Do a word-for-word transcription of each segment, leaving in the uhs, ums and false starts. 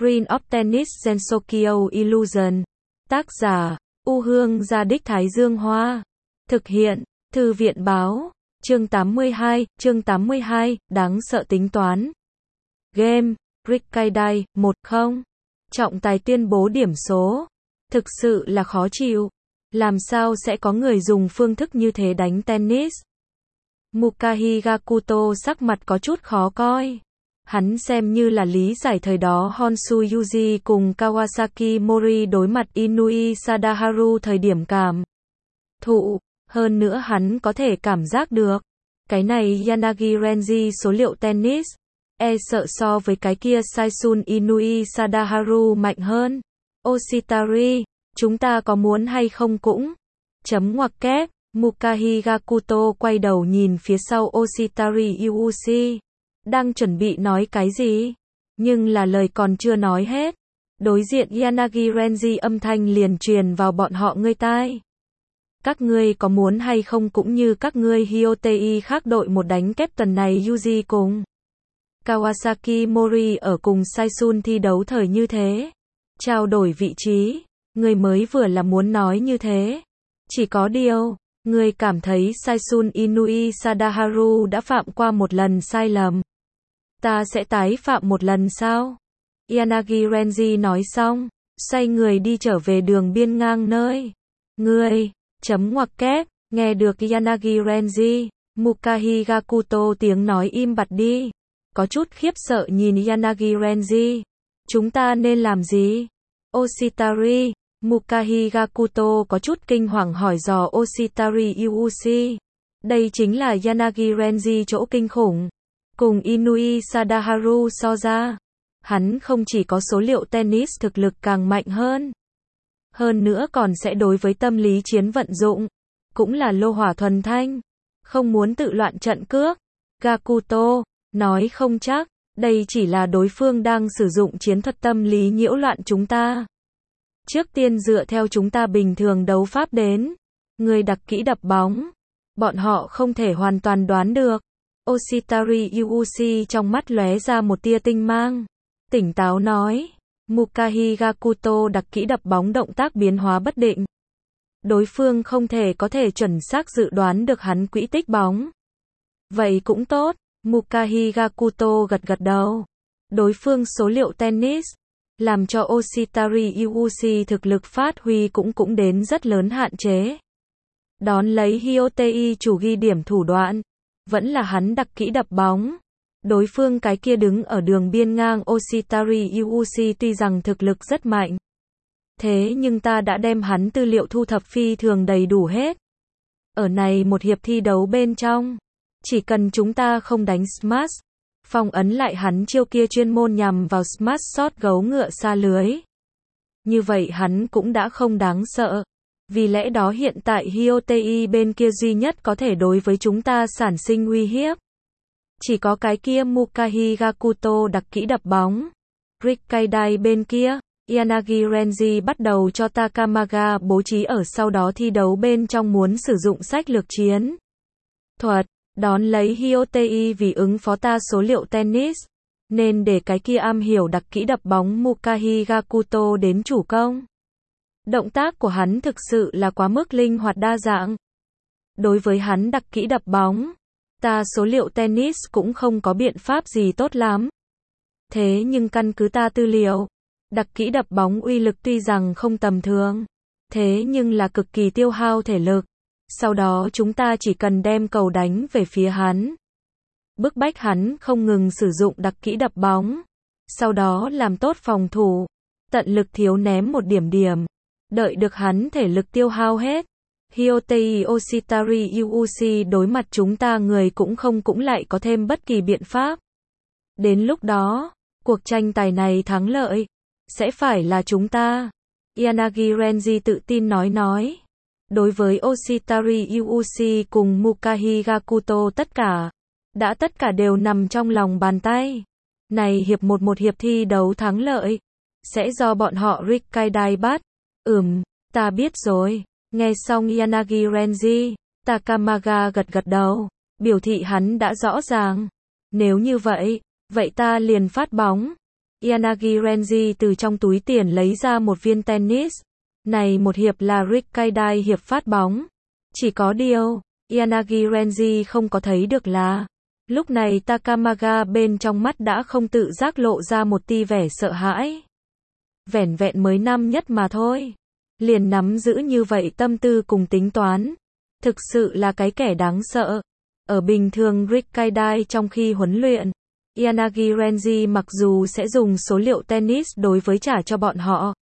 Green of Tennis Gensokyo Illusion. Tác giả, U Hương Gia Đích Thái Dương Hoa. Thực hiện, Thư viện Báo. Chương tám mươi hai, chương tám mươi hai, đáng sợ tính toán. Game, Rikkaidai, một không. Trọng tài tuyên bố điểm số. Thực sự là khó chịu. Làm sao sẽ có người dùng phương thức như thế đánh tennis? Muka Higakuto sắc mặt có chút khó coi. Hắn xem như là lý giải thời đó Honshu Yuji cùng Kawasaki Mori đối mặt Inui Sadaharu thời điểm cảm thụ. Hơn nữa hắn có thể cảm giác được. Cái này Yanagi Renji số liệu tennis. E sợ so với cái kia Saisun Inui Sadaharu mạnh hơn. Oshitari, chúng ta có muốn hay không cũng. Chấm ngoặc kép. Muka Higakuto quay đầu nhìn phía sau Oshitari Yuushi. Đang chuẩn bị nói cái gì? Nhưng là lời còn chưa nói hết. Đối diện Yanagi Renji âm thanh liền truyền vào bọn họ ngươi tai. Các ngươi có muốn hay không cũng như các ngươi Hyotei khác đội một đánh kép tuần này Yuji cùng Kawasaki Mori ở cùng Saisun thi đấu thời như thế. Trao đổi vị trí. Ngươi mới vừa là muốn nói như thế. Chỉ có điều, ngươi cảm thấy Saisun Inui Sadaharu đã phạm qua một lần sai lầm. Ta sẽ tái phạm một lần sao? Yanagi Renji nói xong, xoay người đi trở về đường biên ngang nơi. Ngươi, chấm ngoặc kép, nghe được Yanagi Renji, Muka Higakuto tiếng nói im bặt đi. Có chút khiếp sợ nhìn Yanagi Renji. Chúng ta nên làm gì? Oshitari, Muka Higakuto có chút kinh hoàng hỏi dò Oshitari Yuushi. Đây chính là Yanagi Renji chỗ kinh khủng. Cùng Inui Sadaharu so ra, hắn không chỉ có số liệu tennis thực lực càng mạnh hơn. Hơn nữa còn sẽ đối với tâm lý chiến vận dụng. Cũng là lô hỏa thuần thanh. Không muốn tự loạn trận cước. Gakuto, nói không chắc, đây chỉ là đối phương đang sử dụng chiến thuật tâm lý nhiễu loạn chúng ta. Trước tiên dựa theo chúng ta bình thường đấu pháp đến. Người đặc kỹ đập bóng. Bọn họ không thể hoàn toàn đoán được. Oshitari Yuushi trong mắt lóe ra một tia tinh mang. Tỉnh táo nói. Muka Higakuto đặc kỹ đập bóng động tác biến hóa bất định. Đối phương không thể có thể chuẩn xác dự đoán được hắn quỹ tích bóng. Vậy cũng tốt. Muka Higakuto gật gật đầu. Đối phương số liệu tennis. Làm cho Oshitari Yuushi thực lực phát huy cũng cũng đến rất lớn hạn chế. Đón lấy Hyotei chủ ghi điểm thủ đoạn. Vẫn là hắn đặc kỹ đập bóng. Đối phương cái kia đứng ở đường biên ngang Oshitari Yuushi tuy rằng thực lực rất mạnh. Thế nhưng ta đã đem hắn tư liệu thu thập phi thường đầy đủ hết. Ở này một hiệp thi đấu bên trong. Chỉ cần chúng ta không đánh smash. Phong ấn lại hắn chiêu kia chuyên môn nhằm vào smash shot gấu ngựa xa lưới. Như vậy hắn cũng đã không đáng sợ. Vì lẽ đó hiện tại Hyotei bên kia duy nhất có thể đối với chúng ta sản sinh uy hiếp. Chỉ có cái kia Muka Higakuto đặc kỹ đập bóng. Rikkaidai bên kia, Yanagi Renji bắt đầu cho Takamaga bố trí ở sau đó thi đấu bên trong muốn sử dụng sách lược chiến thuật. Đón lấy Hyotei vì ứng phó ta số liệu tennis. Nên để cái kia am hiểu đặc kỹ đập bóng Muka Higakuto đến chủ công. Động tác của hắn thực sự là quá mức linh hoạt đa dạng. Đối với hắn đặc kỹ đập bóng, ta số liệu tennis cũng không có biện pháp gì tốt lắm. Thế nhưng căn cứ ta tư liệu, đặc kỹ đập bóng uy lực tuy rằng không tầm thường, thế nhưng là cực kỳ tiêu hao thể lực. Sau đó chúng ta chỉ cần đem cầu đánh về phía hắn. Bức bách hắn không ngừng sử dụng đặc kỹ đập bóng. Sau đó làm tốt phòng thủ. Tận lực thiếu ném một điểm điểm. Đợi được hắn thể lực tiêu hao hết. Hyotei Oshitari Yuushi đối mặt chúng ta người cũng không cũng lại có thêm bất kỳ biện pháp. Đến lúc đó, cuộc tranh tài này thắng lợi. Sẽ phải là chúng ta. Yanagi Renji tự tin nói nói. Đối với Oshitari Yuushi cùng Muka Higakuto tất cả. Đã tất cả đều nằm trong lòng bàn tay. Này hiệp một một hiệp thi đấu thắng lợi. Sẽ do bọn họ Rikkaidai bắt. Ừm, ta biết rồi. Nghe xong Yanagi Renji, Takamaga gật gật đầu. Biểu thị hắn đã rõ ràng. Nếu như vậy, vậy ta liền phát bóng. Yanagi Renji từ trong túi tiền lấy ra một viên tennis. Này một hiệp là Rikkaidai hiệp phát bóng. Chỉ có điều, Yanagi Renji không có thấy được là, lúc này Takamaga bên trong mắt đã không tự giác lộ ra một tia vẻ sợ hãi. Vẻn vẹn mới năm nhất mà thôi. Liền nắm giữ như vậy tâm tư cùng tính toán. Thực sự là cái kẻ đáng sợ. Ở bình thường Rikkaidai trong khi huấn luyện, Yanagi Renji mặc dù sẽ dùng số liệu tennis đối với trả cho bọn họ.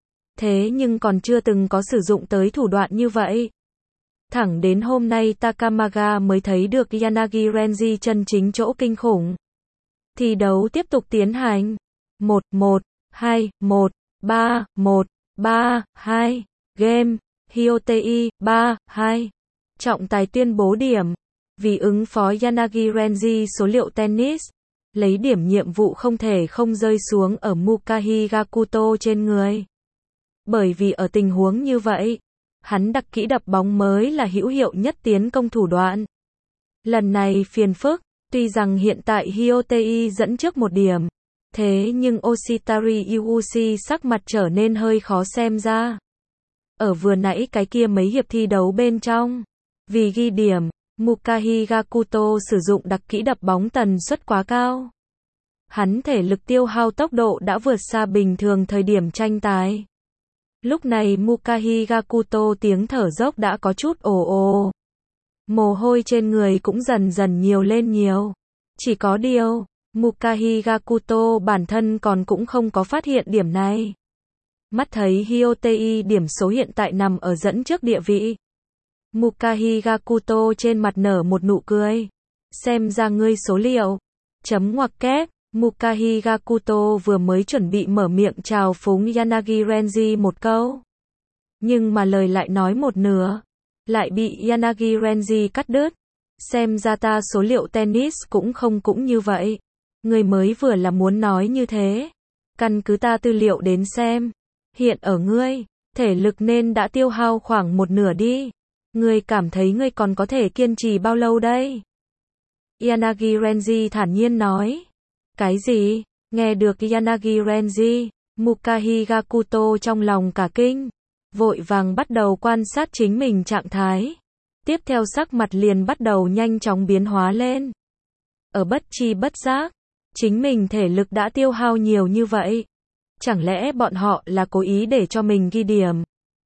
Thế nhưng còn chưa từng có sử dụng tới thủ đoạn như vậy. Thẳng đến hôm nay Takamaga mới thấy được Yanagi Renji chân chính chỗ kinh khủng. Thi đấu tiếp tục tiến hành. một một, hai một, ba một, ba hai. Game. Hyotei, ba hai. Trọng tài tuyên bố điểm. Vì ứng phó Yanagi Renji số liệu tennis, lấy điểm nhiệm vụ không thể không rơi xuống ở Mukahi Gakuto trên người. Bởi vì ở tình huống như vậy, hắn đặc kỹ đập bóng mới là hữu hiệu nhất tiến công thủ đoạn. Lần này phiền phức, tuy rằng hiện tại Hyotei dẫn trước một điểm, thế nhưng Oshitari Yuushi sắc mặt trở nên hơi khó xem ra. Ở vừa nãy cái kia mấy hiệp thi đấu bên trong, vì ghi điểm, Mukahi Gakuto sử dụng đặc kỹ đập bóng tần suất quá cao. Hắn thể lực tiêu hao tốc độ đã vượt xa bình thường thời điểm tranh tài. Lúc này Mukahi Gakuto tiếng thở dốc đã có chút ồ ồ. Mồ hôi trên người cũng dần dần nhiều lên nhiều. Chỉ có điều, Mukahi Gakuto bản thân còn cũng không có phát hiện điểm này. Mắt thấy Hyotei điểm số hiện tại nằm ở dẫn trước địa vị. Mukahi Gakuto trên mặt nở một nụ cười. Xem ra ngươi số liệu. Chấm ngoặc kép. Mukahi Gakuto vừa mới chuẩn bị mở miệng chào phúng Yanagi Renji một câu. Nhưng mà lời lại nói một nửa. Lại bị Yanagi Renji cắt đứt. Xem ra ta số liệu tennis cũng không cũng như vậy. Ngươi mới vừa là muốn nói như thế. Căn cứ ta tư liệu đến xem. Hiện ở ngươi, thể lực nên đã tiêu hao khoảng một nửa đi. Ngươi cảm thấy ngươi còn có thể kiên trì bao lâu đây? Yanagi Renji thản nhiên nói. Cái gì? Nghe được Yanagi Renji, Mukahi Gakuto trong lòng cả kinh. Vội vàng bắt đầu quan sát chính mình trạng thái. Tiếp theo sắc mặt liền bắt đầu nhanh chóng biến hóa lên. Ở bất chi bất giác, chính mình thể lực đã tiêu hao nhiều như vậy. Chẳng lẽ bọn họ là cố ý để cho mình ghi điểm?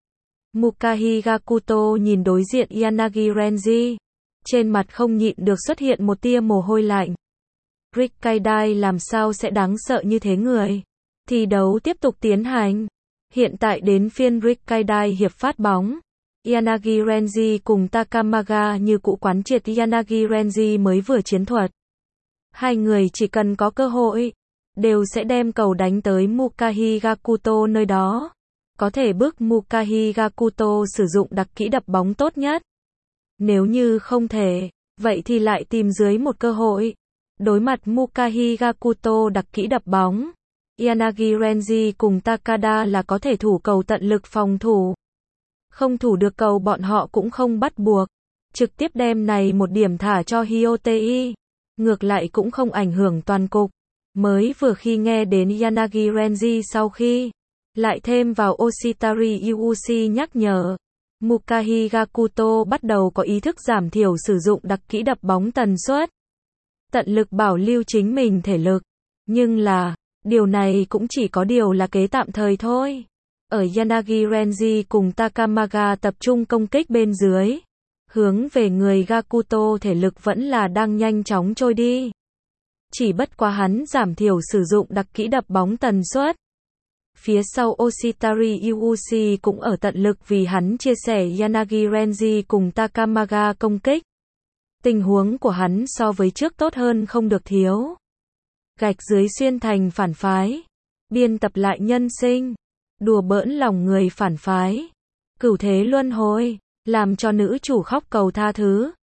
Mukahi Gakuto nhìn đối diện Yanagi Renji. Trên mặt không nhịn được xuất hiện một tia mồ hôi lạnh. Rikkaidai làm sao sẽ đáng sợ như thế người? Thi đấu tiếp tục tiến hành. Hiện tại đến phiên Rikkaidai hiệp phát bóng. Yanagi Renji cùng Takamaga như cũ quán triệt Yanagi Renji mới vừa chiến thuật. Hai người chỉ cần có cơ hội, đều sẽ đem cầu đánh tới Mukahi Gakuto nơi đó. Có thể bức Mukahi Gakuto sử dụng đặc kỹ đập bóng tốt nhất. Nếu như không thể, vậy thì lại tìm dưới một cơ hội. Đối mặt Mukahi Gakuto đặc kỹ đập bóng, Yanagi Renji cùng Takada là có thể thủ cầu tận lực phòng thủ. Không thủ được cầu bọn họ cũng không bắt buộc. Trực tiếp đem này một điểm thả cho Hyotei. Ngược lại cũng không ảnh hưởng toàn cục. Mới vừa khi nghe đến Yanagi Renji sau khi, lại thêm vào Oshitari Yuushi nhắc nhở. Mukahi Gakuto bắt đầu có ý thức giảm thiểu sử dụng đặc kỹ đập bóng tần suất. Tận lực bảo lưu chính mình thể lực. Nhưng là, điều này cũng chỉ có điều là kế tạm thời thôi. Ở Yanagi Renji cùng Takamaga tập trung công kích bên dưới. Hướng về người Gakuto thể lực vẫn là đang nhanh chóng trôi đi. Chỉ bất quá hắn giảm thiểu sử dụng đặc kỹ đập bóng tần suất. Phía sau Oshitari Yuushi cũng ở tận lực vì hắn chia sẻ Yanagi Renji cùng Takamaga công kích. Tình huống của hắn so với trước tốt hơn không được thiếu. Gạch dưới xuyên thành phản phái. Biên tập lại nhân sinh. Đùa bỡn lòng người phản phái. Cửu thế luân hồi. Làm cho nữ chủ khóc cầu tha thứ.